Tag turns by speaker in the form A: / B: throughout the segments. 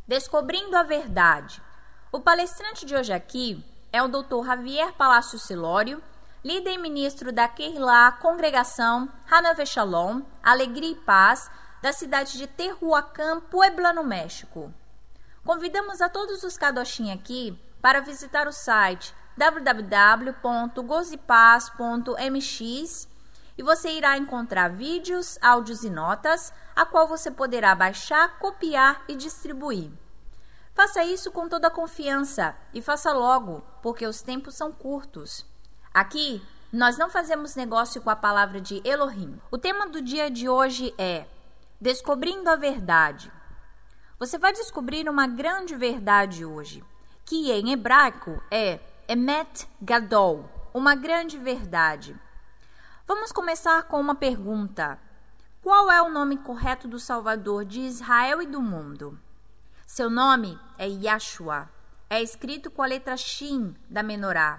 A: Descobrindo a Verdade. O palestrante de hoje aqui é o Dr. Javier Palacio Silório, líder e ministro da Kehilá, Congregação Hanave Shalom, Alegria e Paz, da cidade de Tehuacán, Puebla, no México. Convidamos a todos os Kadoshim aqui para visitar o site www.gozepaz.mx e você irá encontrar vídeos, áudios e notas, a qual você poderá baixar, copiar e distribuir. Faça isso com toda a confiança e faça logo, porque os tempos são curtos. Aqui, nós não fazemos negócio com a palavra de Elohim. O tema do dia de hoje é Descobrindo a Verdade. Você vai descobrir uma grande verdade hoje, que em hebraico é Emet Gadol, uma grande verdade. Vamos começar com uma pergunta. Qual é o nome correto do Salvador de Israel e do mundo? Seu nome é Yahshua. É escrito com a letra Shin da Menorá.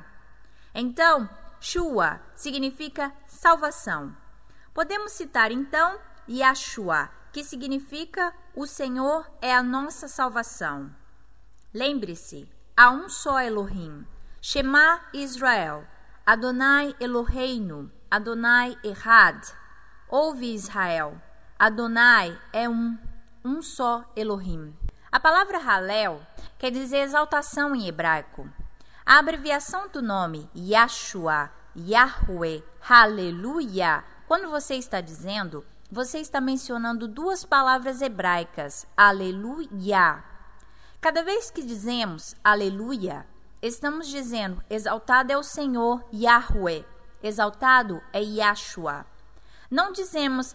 A: Então, Shua significa salvação. Podemos citar então Yahshua, que significa o Senhor é a nossa salvação. Lembre-se, há um só Elohim. Shema Israel. Adonai Eloheinu. Adonai Echad. Ouve Israel. Adonai é um só Elohim. A palavra Halel quer dizer exaltação em hebraico. A abreviação do nome Yahshua, Yahweh, Aleluia, quando você está dizendo, você está mencionando duas palavras hebraicas, Aleluia. Cada vez que dizemos Aleluia, estamos dizendo exaltado é o Senhor Yahweh, exaltado é Yahshua. Não dizemos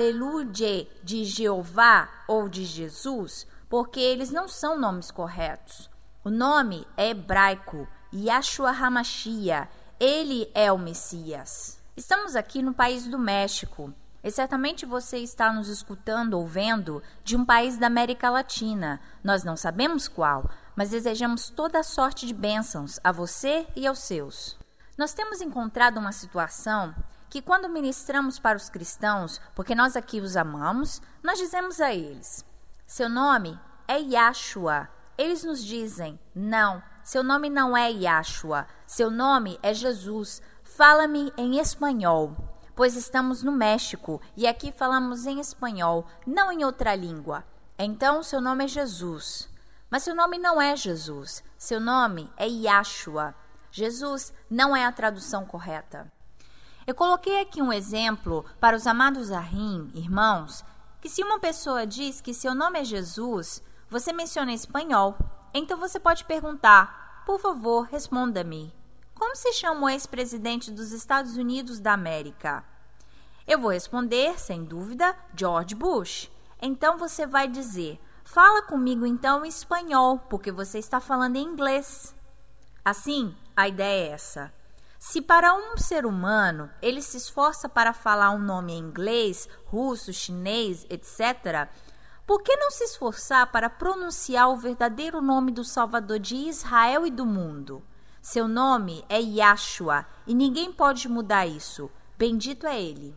A: Aleluia de Jeová ou de Jesus, porque eles não são nomes corretos. O nome é hebraico, Yahshua HaMashiach, ele é o Messias. Estamos aqui no país do México, e certamente você está nos escutando ou vendo de um país da América Latina. Nós não sabemos qual, mas desejamos toda a sorte de bênçãos a você e aos seus. Nós temos encontrado uma situação que quando ministramos para os cristãos, porque nós aqui os amamos, nós dizemos a eles: seu nome é Yahshua. Eles nos dizem: não, seu nome não é Yahshua, seu nome é Jesus. Fala-me em espanhol, pois estamos no México e aqui falamos em espanhol, não em outra língua. Então, seu nome é Jesus. Mas seu nome não é Jesus, seu nome é Yahshua. Jesus não é a tradução correta. Eu coloquei aqui um exemplo para os amados Ahim, irmãos, que se uma pessoa diz que seu nome é Jesus, você menciona em espanhol, então você pode perguntar: por favor, responda-me, como se chama o ex-presidente dos Estados Unidos da América? Eu vou responder, sem dúvida, George Bush. Então você vai dizer: fala comigo então em espanhol, porque você está falando em inglês. Assim, a ideia é essa. Se para um ser humano ele se esforça para falar um nome em inglês, russo, chinês, etc., por que não se esforçar para pronunciar o verdadeiro nome do Salvador de Israel e do mundo? Seu nome é Yahshua e ninguém pode mudar isso. Bendito é ele.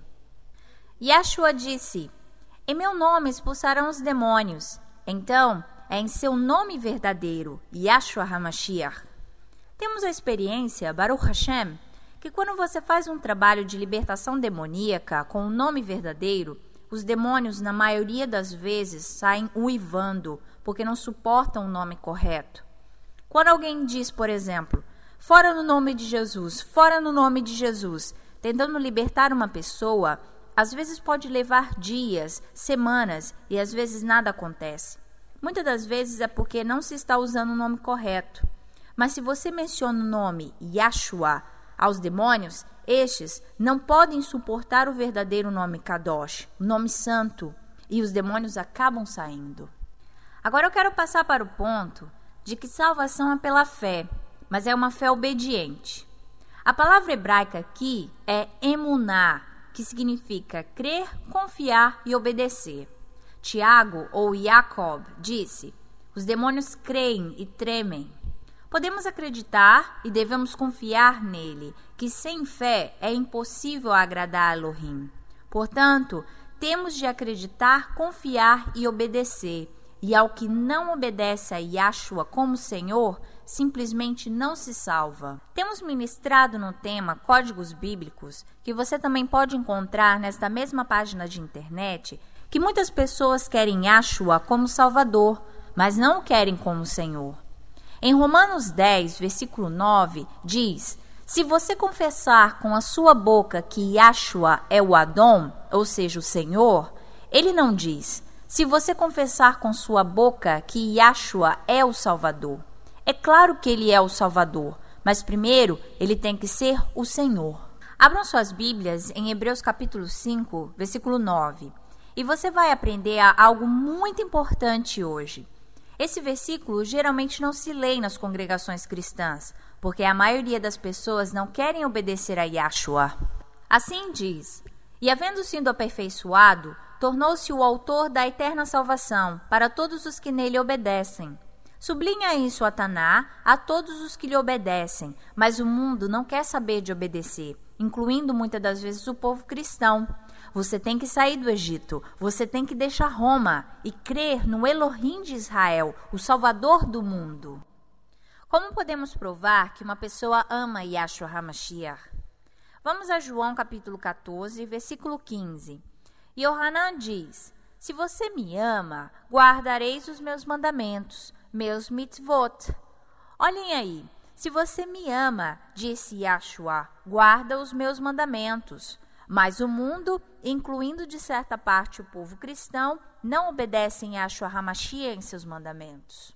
A: Yahshua disse: em meu nome expulsarão os demônios. Então, é em seu nome verdadeiro, Yahshua HaMashiach. Temos a experiência, Baruch Hashem, que quando você faz um trabalho de libertação demoníaca com o nome verdadeiro, os demônios, na maioria das vezes, saem uivando, porque não suportam o nome correto. Quando alguém diz, por exemplo, fora no nome de Jesus, fora no nome de Jesus, tentando libertar uma pessoa, às vezes pode levar dias, semanas e às vezes nada acontece. Muitas das vezes é porque não se está usando o nome correto. Mas se você menciona o nome Yahshua aos demônios, estes não podem suportar o verdadeiro nome Kadosh, o nome santo, e os demônios acabam saindo. Agora eu quero passar para o ponto de que salvação é pela fé, mas é uma fé obediente. A palavra hebraica aqui é emuná, que significa crer, confiar e obedecer. Tiago, ou Jacob, disse: os demônios creem e tremem. Podemos acreditar e devemos confiar nele, que sem fé é impossível agradar a Elohim. Portanto, temos de acreditar, confiar e obedecer. e ao que não obedece a Yahshua como Senhor, simplesmente não se salva. Temos ministrado no tema Códigos Bíblicos, que você também pode encontrar nesta mesma página de internet, que muitas pessoas querem Yahshua como Salvador, mas não o querem como Senhor. Em Romanos 10, versículo 9, diz: se você confessar com a sua boca que Yahshua é o Adon, ou seja, o Senhor, ele não diz: se você confessar com sua boca que Yahshua é o Salvador. É claro que ele é o Salvador, mas primeiro ele tem que ser o Senhor. Abram suas Bíblias em Hebreus capítulo 5, versículo 9, e você vai aprender algo muito importante hoje. Esse versículo geralmente não se lê nas congregações cristãs, porque a maioria das pessoas não querem obedecer a Yahshua. Assim diz: e havendo sido aperfeiçoado, tornou-se o autor da eterna salvação para todos os que nele obedecem. Sublinha isso a Taná, a todos os que lhe obedecem, mas o mundo não quer saber de obedecer, incluindo muitas das vezes o povo cristão. Você tem que sair do Egito, você tem que deixar Roma e crer no Elohim de Israel, o Salvador do mundo. Como podemos provar que uma pessoa ama Yahshua HaMashiach? Vamos a João capítulo 14, versículo 15. Yohanan diz: se você me ama, guardareis os meus mandamentos, meus mitzvot. Olhem aí, se você me ama, disse Yahshua, guarda os meus mandamentos. Mas o mundo, incluindo de certa parte o povo cristão, não obedecem a Yahshua HaMashiach em seus mandamentos.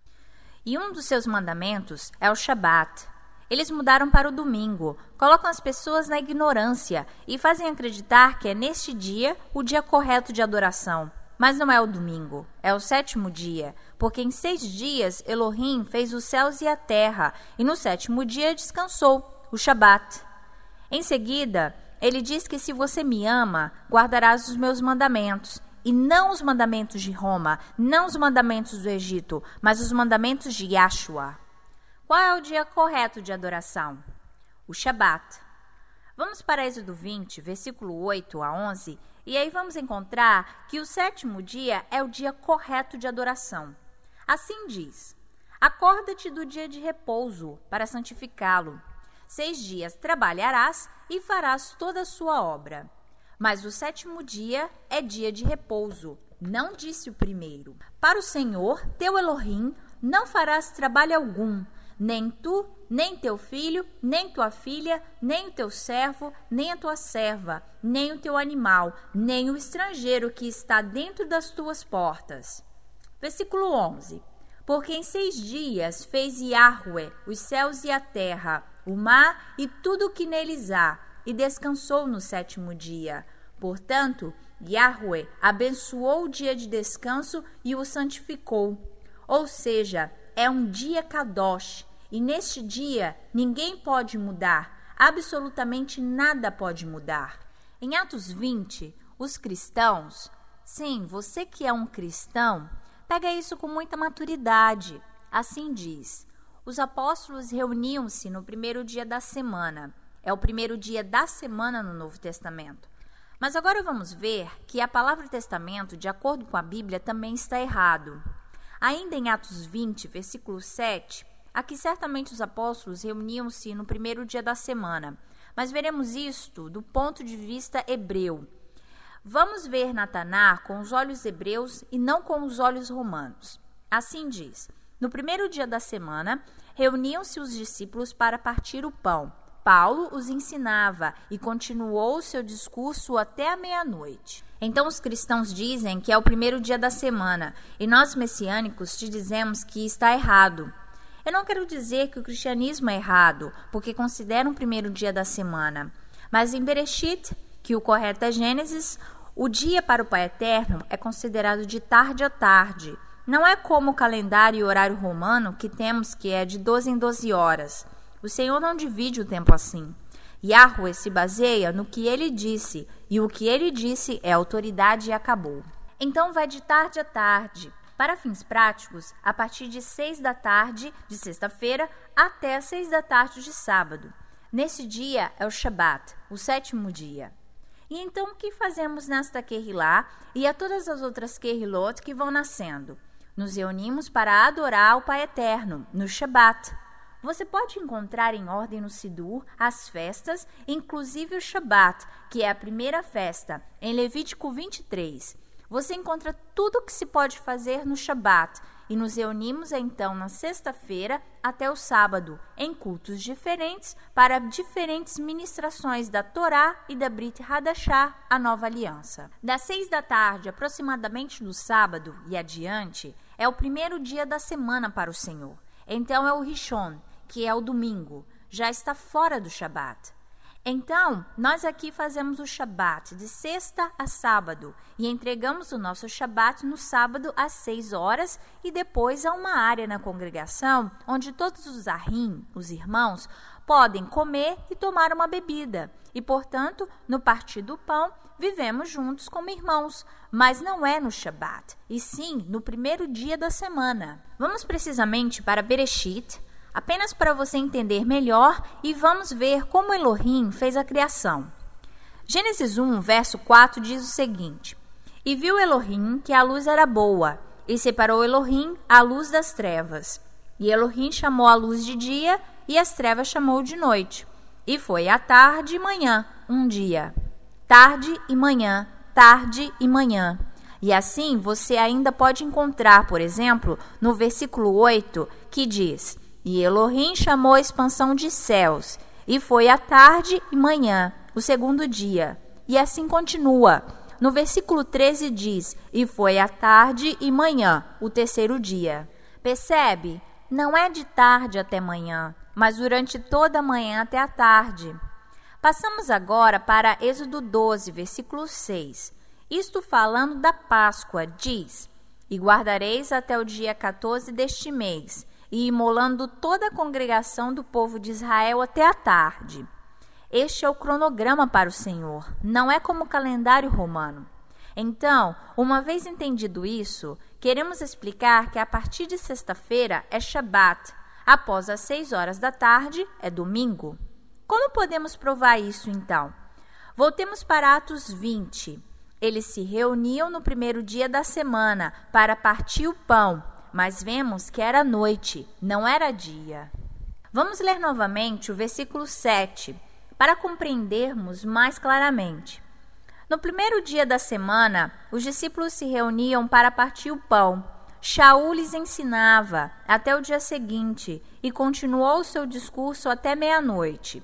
A: E um dos seus mandamentos é o Shabat. Eles mudaram para o domingo, colocam as pessoas na ignorância e fazem acreditar que é neste dia o dia correto de adoração. Mas não é o domingo, é o 7º dia, porque em 6 dias Elohim fez os céus e a terra, e no 7º dia descansou, o Shabat. Em seguida, ele diz que se você me ama, guardarás os meus mandamentos, e não os mandamentos de Roma, não os mandamentos do Egito, mas os mandamentos de Yahshua. Qual é o dia correto de adoração? O Shabat. Vamos para Êxodo 20, versículo 8 a 11, e aí vamos encontrar que o 7º dia é o dia correto de adoração. Assim diz: acorda-te do dia de repouso para santificá-lo. 6 dias trabalharás e farás toda a sua obra. Mas o 7º dia é dia de repouso, não disse o primeiro. Para o Senhor, teu Elohim, não farás trabalho algum, nem tu, nem teu filho, nem tua filha, nem o teu servo, nem a tua serva, nem o teu animal, nem o estrangeiro que está dentro das tuas portas. Versículo 11. Porque em 6 dias fez Yahweh os céus e a terra, o mar e tudo o que neles há, e descansou no 7º dia. Portanto, Yahweh abençoou o dia de descanso e o santificou. Ou seja, é um dia kadosh, e neste dia ninguém pode mudar, absolutamente nada pode mudar. Em Atos 20, os cristãos, sim, você que é um cristão, pega isso com muita maturidade. Assim diz: os apóstolos reuniam-se no 1º dia da semana. É o 1º dia da semana no Novo Testamento. Mas agora vamos ver que a palavra testamento, de acordo com a Bíblia, também está errado. Ainda em Atos 20, versículo 7, aqui certamente os apóstolos reuniam-se no 1º dia da semana. Mas veremos isto do ponto de vista hebreu. Vamos ver na Taná com os olhos hebreus e não com os olhos romanos. Assim diz: no 1º dia da semana, reuniam-se os discípulos para partir o pão. Paulo os ensinava e continuou seu discurso até a meia-noite. Então os cristãos dizem que é o 1º dia da semana, e nós messiânicos te dizemos que está errado. Eu não quero dizer que o cristianismo é errado, porque considera o 1º dia da semana. Mas em Bereshit, que o correto é Gênesis, o dia para o Pai Eterno é considerado de tarde a tarde. Não é como o calendário e horário romano que temos, que é de 12 em 12 horas. O Senhor não divide o tempo assim. Yahweh se baseia no que ele disse, e o que ele disse é autoridade e acabou. Então vai de tarde a tarde. Para fins práticos, a partir de 6 da tarde de sexta-feira até 6 da tarde de sábado. Nesse dia é o Shabat, o 7º dia. E então o que fazemos nesta Querrilá e a todas as outras Querrilot que vão nascendo? Nos reunimos para adorar o Pai Eterno, no Shabat. Você pode encontrar em ordem no Sidur as festas, inclusive o Shabat, que é a primeira festa, em Levítico 23. Você encontra tudo o que se pode fazer no Shabat e nos reunimos então na sexta-feira até o sábado, em cultos diferentes para diferentes ministrações da Torá e da Brit Hadashah, a nova aliança. Das 6 da tarde, aproximadamente do sábado e adiante, é o primeiro dia da semana para o Senhor. Então é o Rishon, que é o domingo, já está fora do Shabat. Então, nós aqui fazemos o Shabat de sexta a sábado e entregamos o nosso Shabat no sábado às 6 horas e depois há uma área na congregação onde todos os ahim, os irmãos, podem comer e tomar uma bebida. E, portanto, no partir do pão, vivemos juntos como irmãos, mas não é no Shabat, e sim no primeiro dia da semana. Vamos precisamente para Bereshit, apenas para você entender melhor, e vamos ver como Elohim fez a criação. Gênesis 1, verso 4 diz o seguinte: E viu Elohim que a luz era boa, e separou Elohim a luz das trevas. E Elohim chamou a luz de dia, e as trevas chamou de noite. E foi a tarde e manhã, um dia. Tarde e manhã, tarde e manhã. E assim você ainda pode encontrar, por exemplo, no versículo 8, que diz: E Elohim chamou a expansão de céus, e foi a tarde e manhã, o segundo dia. E assim continua. No versículo 13 diz: E foi a tarde e manhã, o terceiro dia. Percebe? Não é de tarde até manhã, mas durante toda a manhã até a tarde. Passamos agora para Êxodo 12, versículo 6. Isto falando da Páscoa, diz: E guardareis até o dia 14 deste mês, e imolando toda a congregação do povo de Israel até a tarde. Este é o cronograma para o Senhor, não é como o calendário romano. Então, uma vez entendido isso, queremos explicar que a partir de sexta-feira é Shabat, após as 6 horas da tarde é domingo. Como podemos provar isso, então? Voltemos para Atos 20. Eles se reuniam no primeiro dia da semana para partir o pão, mas vemos que era noite, não era dia. Vamos ler novamente o versículo 7, para compreendermos mais claramente. No primeiro dia da semana, os discípulos se reuniam para partir o pão. Shaul lhes ensinava até o dia seguinte e continuou seu discurso até meia-noite.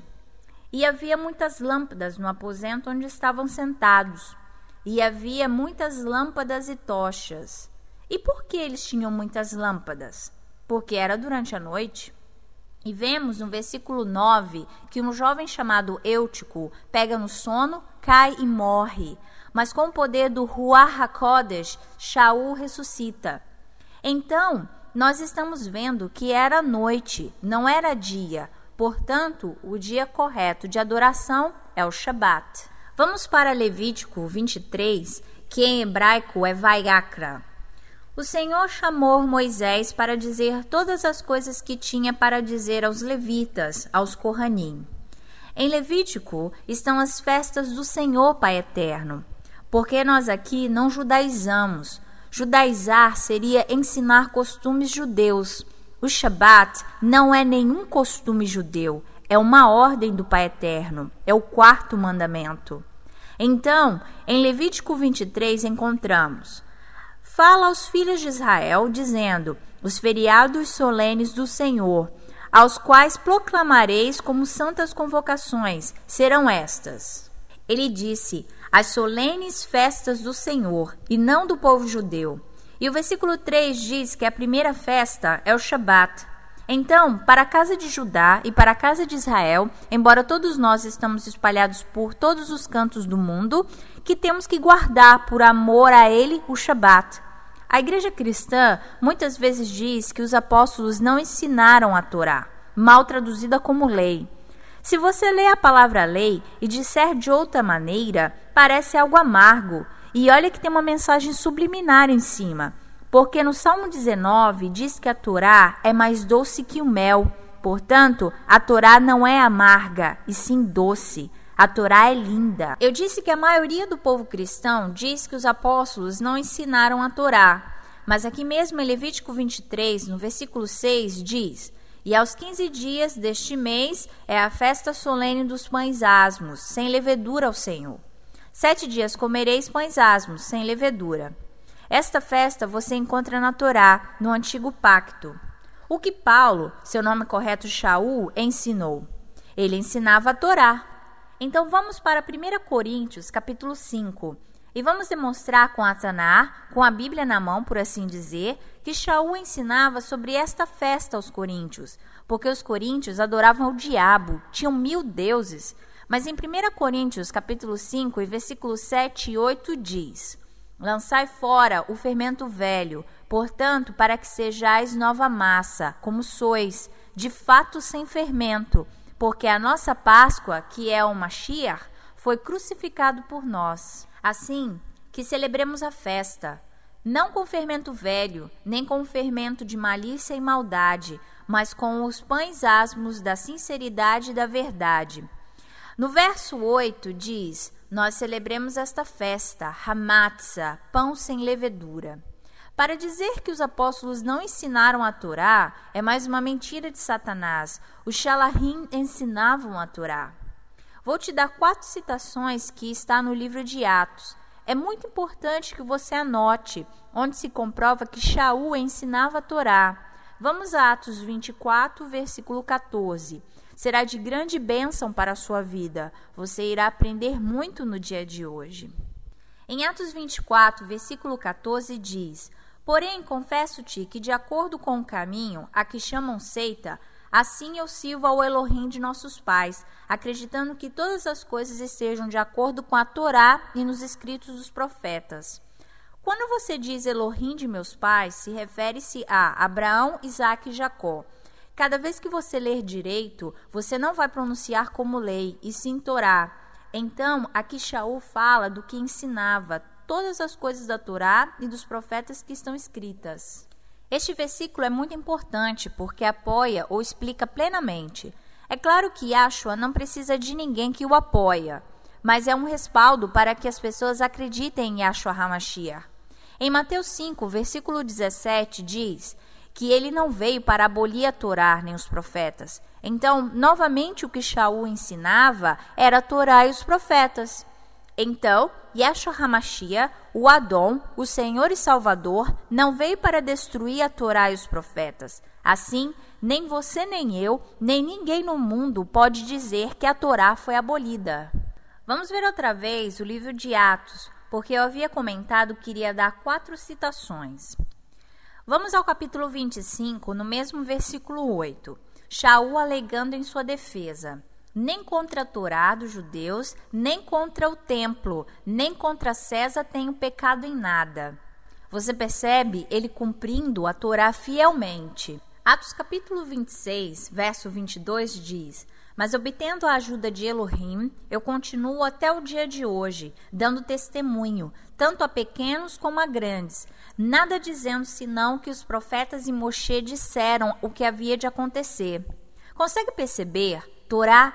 A: E havia muitas lâmpadas no aposento onde estavam sentados, e havia muitas lâmpadas e tochas. E por que eles tinham muitas lâmpadas? Porque era durante a noite. E vemos no versículo 9 que um jovem chamado Eutico pega no sono, cai e morre. Mas com o poder do Ruach HaKodesh, Shaul ressuscita. Então, nós estamos vendo que era noite, não era dia. Portanto, o dia correto de adoração é o Shabat. Vamos para Levítico 23, que em hebraico é Vayakra. O Senhor chamou Moisés para dizer todas as coisas que tinha para dizer aos levitas, aos Kohanim. Em Levítico estão as festas do Senhor Pai Eterno, porque nós aqui não judaizamos. Judaizar seria ensinar costumes judeus. O Shabat não é nenhum costume judeu, é uma ordem do Pai Eterno, é o 4º mandamento. Então, em Levítico 23 encontramos: Fala aos filhos de Israel, dizendo: Os feriados solenes do Senhor, aos quais proclamareis como santas convocações, serão estas. Ele disse: As solenes festas do Senhor, e não do povo judeu. E o versículo 3 diz que a primeira festa é o Shabat. Então, para a casa de Judá e para a casa de Israel, embora todos nós estamos espalhados por todos os cantos do mundo, que temos que guardar por amor a ele o Shabat. A igreja cristã muitas vezes diz que os apóstolos não ensinaram a Torá, mal traduzida como lei. Se você lê a palavra lei e disser de outra maneira, parece algo amargo. E olha que tem uma mensagem subliminar em cima, porque no Salmo 19 diz que a Torá é mais doce que o mel. Portanto, a Torá não é amarga, e sim doce. A Torá é linda. Eu disse que a maioria do povo cristão diz que os apóstolos não ensinaram a Torá, Mas aqui mesmo em Levítico 23, no versículo 6, diz: E aos 15 dias deste mês é a festa solene dos pães asmos, sem levedura ao Senhor. 7 dias comereis pães asmos, sem levedura. Esta festa você encontra na Torá, no Antigo Pacto. O que Paulo, seu nome correto Shaul, ensinou? Ele ensinava a Torá. Então vamos para 1 Coríntios, capítulo 5, e vamos demonstrar com a Taná, com a Bíblia na mão, por assim dizer, que Shaul ensinava sobre esta festa aos coríntios, porque os coríntios adoravam o diabo, tinham 1000 deuses. Mas em 1 Coríntios, capítulo 5, e versículos 7 e 8 diz: Lançai fora o fermento velho, portanto, para que sejais nova massa, como sois, de fato sem fermento, porque a nossa Páscoa, que é o Mashiach, foi crucificado por nós. Assim, que celebremos a festa, não com fermento velho, nem com fermento de malícia e maldade, mas com os pães asmos da sinceridade e da verdade. No verso 8 diz: Nós celebremos esta festa, Hamatzah, pão sem levedura. Para dizer que os apóstolos não ensinaram a Torá, é mais uma mentira de Satanás. Os Shalahim ensinavam a Torá. Vou te dar 4 citações que está no livro de Atos. É muito importante que você anote, onde se comprova que Shaul ensinava a Torá. Vamos a Atos 24, versículo 14. Será de grande bênção para a sua vida. Você irá aprender muito no dia de hoje. Em Atos 24, versículo 14 diz: Porém, confesso-te que de acordo com o caminho a que chamam seita, assim eu sirvo ao Elohim de nossos pais, acreditando que todas as coisas estejam de acordo com a Torá e nos escritos dos profetas. Quando você diz Elohim de meus pais, se refere-se a Abraão, Isaque e Jacó. Cada vez que você ler direito, você não vai pronunciar como lei, e sim Torá. Então, aqui Shaul fala do que ensinava, todas as coisas da Torá e dos profetas que estão escritas. Este versículo é muito importante porque apoia ou explica plenamente. É claro que Yahshua não precisa de ninguém que o apoia, mas é um respaldo para que as pessoas acreditem em Yahshua HaMashiach. Em Mateus 5, versículo 17, diz que ele não veio para abolir a Torá nem os profetas. Então, novamente, o que Shaul ensinava era a Torá e os profetas. Então, Yahshua HaMashiach, o Adon, o Senhor e Salvador, não veio para destruir a Torá e os profetas. Assim, nem você, nem eu, nem ninguém no mundo pode dizer que a Torá foi abolida. Vamos ver outra vez o livro de Atos, porque eu havia comentado que iria dar 4 citações. Vamos ao capítulo 25, no mesmo versículo 8. Shaul alegando em sua defesa: Nem contra a Torá dos judeus, nem contra o templo, nem contra César tenho pecado em nada. Você percebe ele cumprindo a Torá fielmente. Atos capítulo 26, verso 22 diz: Mas obtendo a ajuda de Elohim, eu continuo até o dia de hoje, dando testemunho, tanto a pequenos como a grandes, nada dizendo senão que os profetas e Moshe disseram o que havia de acontecer. Consegue perceber? Torá,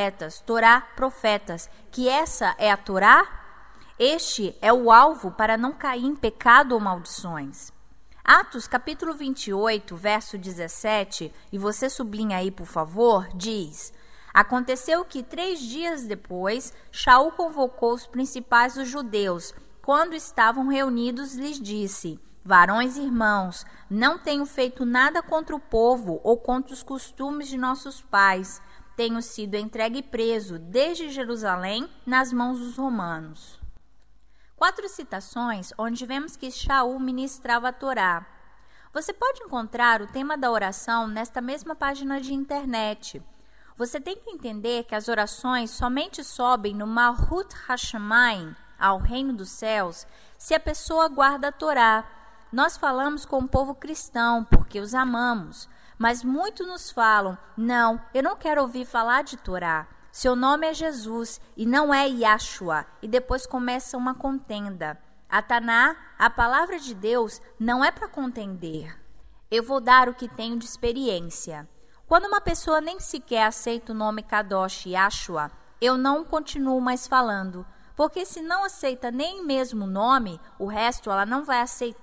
A: profetas, que essa é a Torá? Este é o alvo para não cair em pecado ou maldições. Atos capítulo 28, verso 17, e você sublinha aí por favor, diz: Aconteceu que 3 dias depois, Shaul convocou os principais dos judeus. Quando estavam reunidos, lhes disse: Varões e irmãos, não tenho feito nada contra o povo ou contra os costumes de nossos pais. Tenho sido entregue preso desde Jerusalém nas mãos dos romanos. 4 citações onde vemos que Shaul ministrava a Torá. Você pode encontrar o tema da oração nesta mesma página de internet. Você tem que entender que as orações somente sobem no Malhut Hashamayim, ao reino dos céus, se a pessoa guarda a Torá. Nós falamos com o povo cristão porque os amamos. Mas muitos nos falam: não, eu não quero ouvir falar de Torá. Seu nome é Jesus e não é Yahshua. E depois começa uma contenda. A Taná, a palavra de Deus, não é para contender. Eu vou dar o que tenho de experiência. Quando uma pessoa nem sequer aceita o nome Kadosh Yahshua, eu não continuo mais falando. Porque se não aceita nem mesmo o nome, o resto ela não vai aceitar.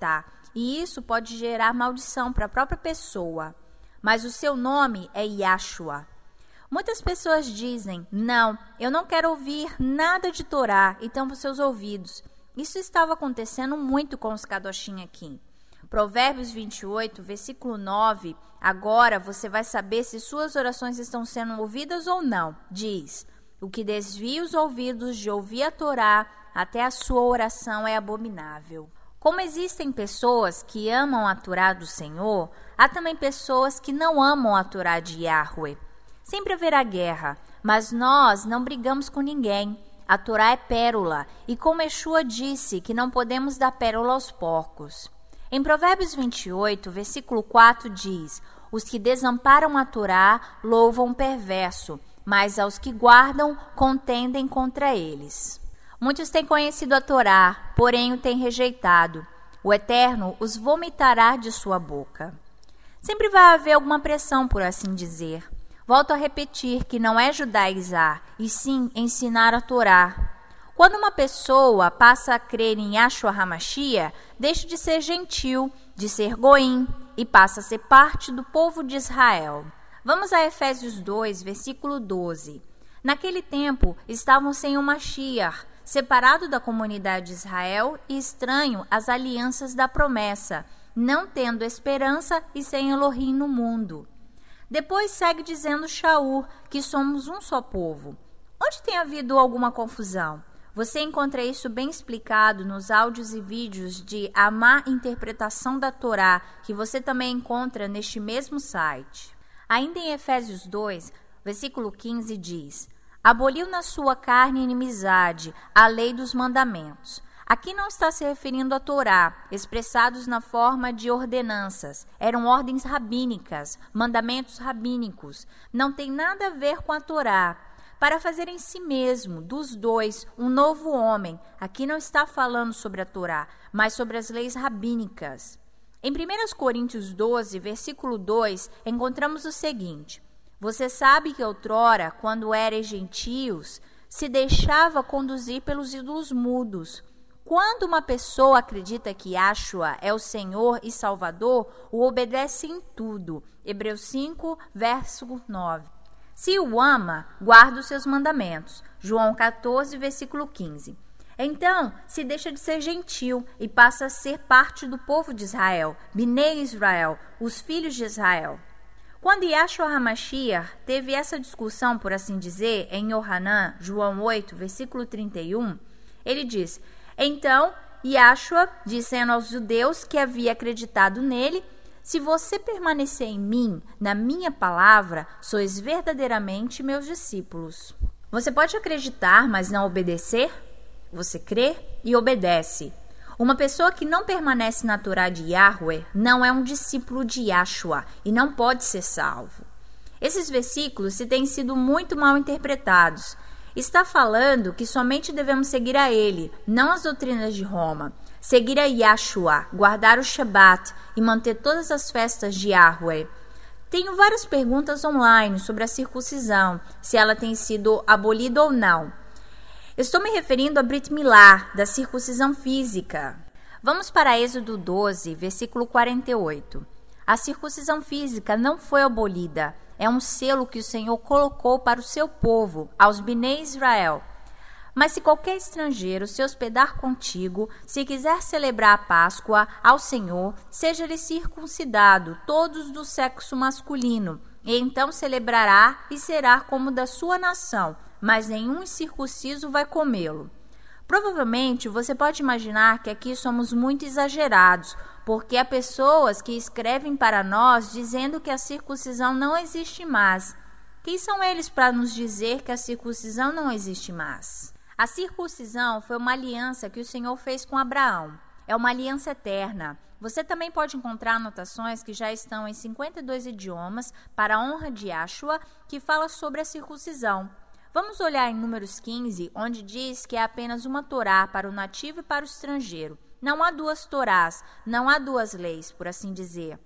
A: e isso pode gerar maldição para a própria pessoa. Mas o seu nome é Yahshua. Muitas pessoas dizem, não, eu não quero ouvir nada de Torá e tampam seus ouvidos. Isso estava acontecendo muito com os Kadoshim aqui. Provérbios 28, versículo 9, agora você vai saber se suas orações estão sendo ouvidas ou não. Diz, o que desvia os ouvidos de ouvir a Torá, até a sua oração é abominável. Como existem pessoas que amam a Torá do Senhor, há também pessoas que não amam a Torá de Yahweh. Sempre haverá guerra, mas nós não brigamos com ninguém. A Torá é pérola, e como Yeshua disse que não podemos dar pérola aos porcos. Em Provérbios 28, versículo 4 diz, os que desamparam a Torá louvam o perverso, mas aos que guardam contendem contra eles. Muitos têm conhecido a Torá, porém o têm rejeitado. O Eterno os vomitará de sua boca. Sempre vai haver alguma pressão, por assim dizer. Volto a repetir que não é judaizar, e sim ensinar a Torá. Quando uma pessoa passa a crer em Yahshua HaMashiach, deixa de ser gentil, de ser goim, e passa a ser parte do povo de Israel. Vamos a Efésios 2, versículo 12. Naquele tempo, estavam sem o Mashiach, separado da comunidade de Israel e estranho às alianças da promessa, não tendo esperança e sem Elohim no mundo. Depois segue dizendo Shaul que somos um só povo. Onde tem havido alguma confusão? Você encontra isso bem explicado nos áudios e vídeos de A Má Interpretação da Torá, que você também encontra neste mesmo site. Ainda em Efésios 2, versículo 15 diz, aboliu na sua carne inimizade, a lei dos mandamentos. Aqui não está se referindo à Torá, expressados na forma de ordenanças. Eram ordens rabínicas, mandamentos rabínicos. Não tem nada a ver com a Torá. Para fazer em si mesmo, dos dois, um novo homem. Aqui não está falando sobre a Torá, mas sobre as leis rabínicas. Em 1 Coríntios 12, versículo 2, encontramos o seguinte. Você sabe que outrora, quando erais gentios, se deixava conduzir pelos ídolos mudos. Quando uma pessoa acredita que Yahshua é o Senhor e Salvador, o obedece em tudo. Hebreus 5, verso 9. Se o ama, guarda os seus mandamentos. João 14, versículo 15. Então, se deixa de ser gentil e passa a ser parte do povo de Israel, Bnei Israel, os filhos de Israel. Quando Yahshua HaMashiach teve essa discussão, por assim dizer, em Yohanan, João 8, versículo 31, ele diz, então, Yahshua, dizendo aos judeus que havia acreditado nele, se você permanecer em mim, na minha palavra, sois verdadeiramente meus discípulos. Você pode acreditar, mas não obedecer? Você crê e obedece. Uma pessoa que não permanece na Torá de Yahweh não é um discípulo de Yahshua e não pode ser salvo. Esses versículos têm sido muito mal interpretados. Está falando que somente devemos seguir a ele, não as doutrinas de Roma. Seguir a Yahshua, guardar o Shabat e manter todas as festas de Yahweh. Tenho várias perguntas online sobre a circuncisão, se ela tem sido abolida ou não. Estou me referindo a Brit Milá, da circuncisão física. Vamos para Êxodo 12, versículo 48. A circuncisão física não foi abolida. É um selo que o Senhor colocou para o seu povo, aos Bnei Israel. Mas se qualquer estrangeiro se hospedar contigo, se quiser celebrar a Páscoa ao Senhor, seja-lhe circuncidado, todos do sexo masculino, e então celebrará e será como da sua nação, mas nenhum incircunciso vai comê-lo. Provavelmente você pode imaginar que aqui somos muito exagerados, porque há pessoas que escrevem para nós dizendo que a circuncisão não existe mais. Quem são eles para nos dizer que a circuncisão não existe mais? A circuncisão foi uma aliança que o Senhor fez com Abraão. É uma aliança eterna. Você também pode encontrar anotações que já estão em 52 idiomas para a honra de Yahshua, que fala sobre a circuncisão. Vamos olhar em Números 15, onde diz que é apenas uma Torá para o nativo e para o estrangeiro. Não há duas Torás, não há duas leis, por assim dizer.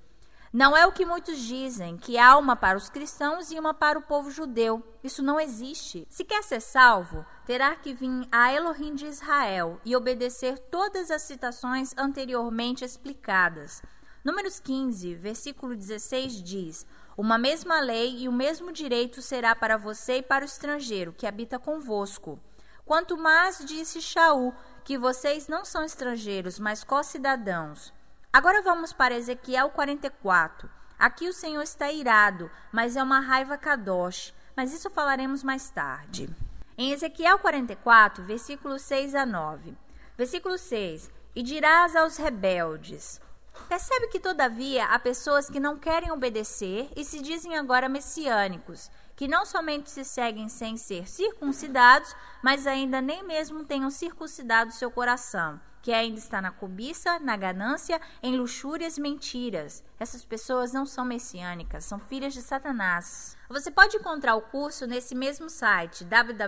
A: Não é o que muitos dizem, que há uma para os cristãos e uma para o povo judeu. Isso não existe. Se quer ser salvo, terá que vir a Elohim de Israel e obedecer todas as citações anteriormente explicadas. Números 15, versículo 16 diz: uma mesma lei e o mesmo direito será para você e para o estrangeiro que habita convosco. Quanto mais disse Shaul, que vocês não são estrangeiros, mas co-cidadãos. Agora vamos para Ezequiel 44. Aqui o Senhor está irado, mas é uma raiva kadosh. Mas isso falaremos mais tarde. Em Ezequiel 44, versículos 6 a 9. Versículo 6. E dirás aos rebeldes. Percebe que, todavia, há pessoas que não querem obedecer e se dizem agora messiânicos, que não somente se seguem sem ser circuncidados, mas ainda nem mesmo tenham circuncidado seu coração, que ainda está na cobiça, na ganância, em luxúrias e mentiras. Essas pessoas não são messiânicas, são filhas de Satanás. Você pode encontrar o curso nesse mesmo site,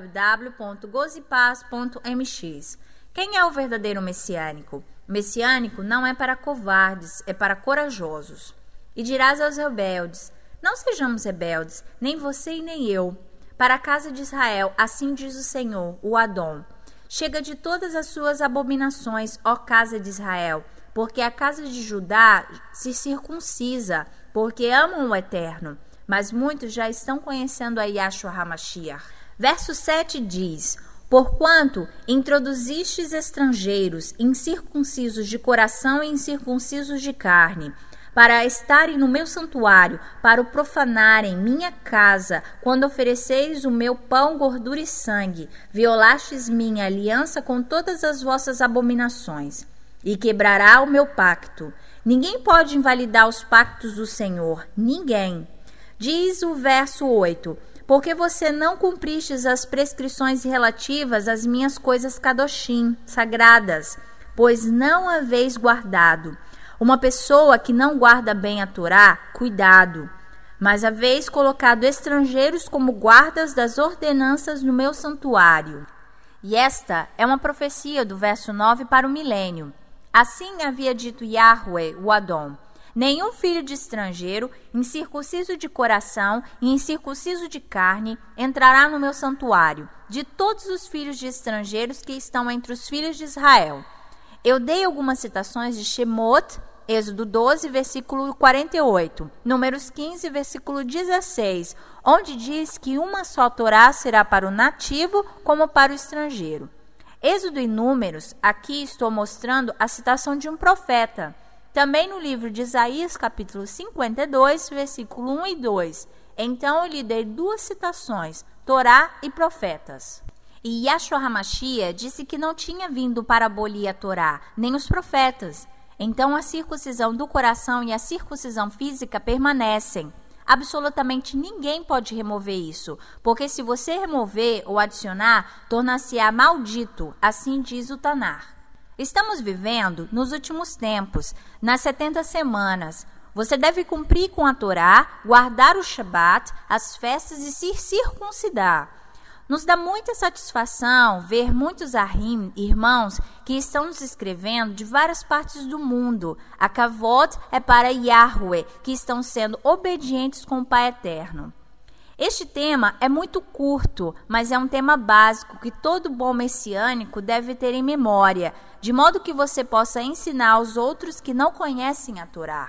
A: www.gozepaz.mx. Quem é o verdadeiro messiânico? Messiânico não é para covardes, é para corajosos. E dirás aos rebeldes: não sejamos rebeldes, nem você e nem eu. Para a casa de Israel, assim diz o Senhor, o Adom: chega de todas as suas abominações, ó casa de Israel, porque a casa de Judá se circuncisa, porque amam o Eterno. Mas muitos já estão conhecendo a Yahshua HaMashiach. Verso 7 diz: porquanto introduzistes estrangeiros, incircuncisos de coração e incircuncisos de carne, para estarem no meu santuário, para o profanarem minha casa, quando ofereceis o meu pão, gordura e sangue, violastes minha aliança com todas as vossas abominações, e quebrará o meu pacto. Ninguém pode invalidar os pactos do Senhor, ninguém. Diz o verso 8: porque você não cumpristes as prescrições relativas às minhas coisas kadoshim, sagradas, pois não haveis guardado. Uma pessoa que não guarda bem a Torá, cuidado. Mas haveis colocado estrangeiros como guardas das ordenanças no meu santuário. E esta é uma profecia do verso 9 para o milênio. Assim havia dito Yahweh, o Adom: nenhum filho de estrangeiro, incircunciso de coração e incircunciso de carne, entrará no meu santuário, de todos os filhos de estrangeiros que estão entre os filhos de Israel. Eu dei algumas citações de Shemot, Êxodo 12, versículo 48, Números 15, versículo 16, onde diz que uma só Torá será para o nativo como para o estrangeiro. Êxodo e Números, aqui estou mostrando a citação de um profeta. Também no livro de Isaías, capítulo 52, versículo 1 e 2. Então eu lhe dei duas citações, Torá e profetas. E Yahshua HaMashiach disse que não tinha vindo para abolir a Torá, nem os profetas. Então a circuncisão do coração e a circuncisão física permanecem. Absolutamente ninguém pode remover isso, porque se você remover ou adicionar, tornar-se-á maldito, assim diz o Tanar. Estamos vivendo nos últimos tempos, nas 70 semanas. Você deve cumprir com a Torá, guardar o Shabat, as festas e se circuncidar. Nos dá muita satisfação ver muitos ahim, irmãos, que estão nos escrevendo de várias partes do mundo. A Kavod é para Yahweh, que estão sendo obedientes com o Pai Eterno. Este tema é muito curto, mas é um tema básico que todo bom messiânico deve ter em memória, de modo que você possa ensinar aos outros que não conhecem a Torá.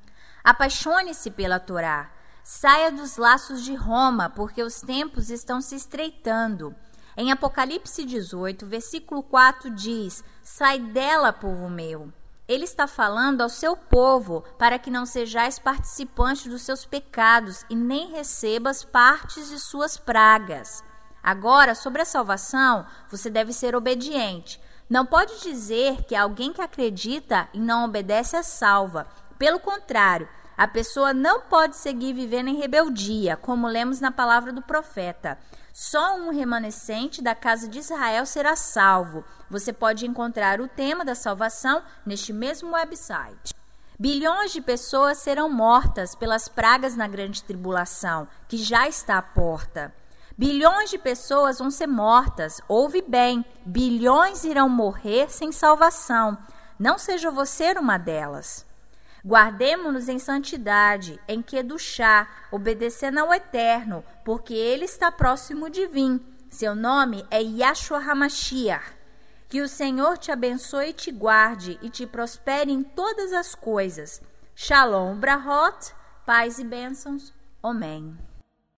A: Apaixone-se pela Torá. Saia dos laços de Roma, porque os tempos estão se estreitando. Em Apocalipse 18, versículo 4 diz: sai dela, povo meu. Ele está falando ao seu povo para que não sejais participantes dos seus pecados e nem recebas partes de suas pragas. Agora, sobre a salvação, você deve ser obediente. Não pode dizer que alguém que acredita e não obedece é salva. Pelo contrário, a pessoa não pode seguir vivendo em rebeldia, como lemos na palavra do profeta. Só um remanescente da casa de Israel será salvo. Você pode encontrar o tema da salvação neste mesmo website. Bilhões de pessoas serão mortas pelas pragas na grande tribulação, que já está à porta. Bilhões de pessoas vão ser mortas. Ouve bem, bilhões irão morrer sem salvação. Não seja você uma delas. Guardemo-nos em santidade, em Kedushá, obedecendo ao Eterno, porque Ele está próximo de vir. Seu nome é Yahshua HaMashiach. Que o Senhor te abençoe e te guarde e te prospere em todas as coisas. Shalom, brahot, paz e bênçãos. Amém.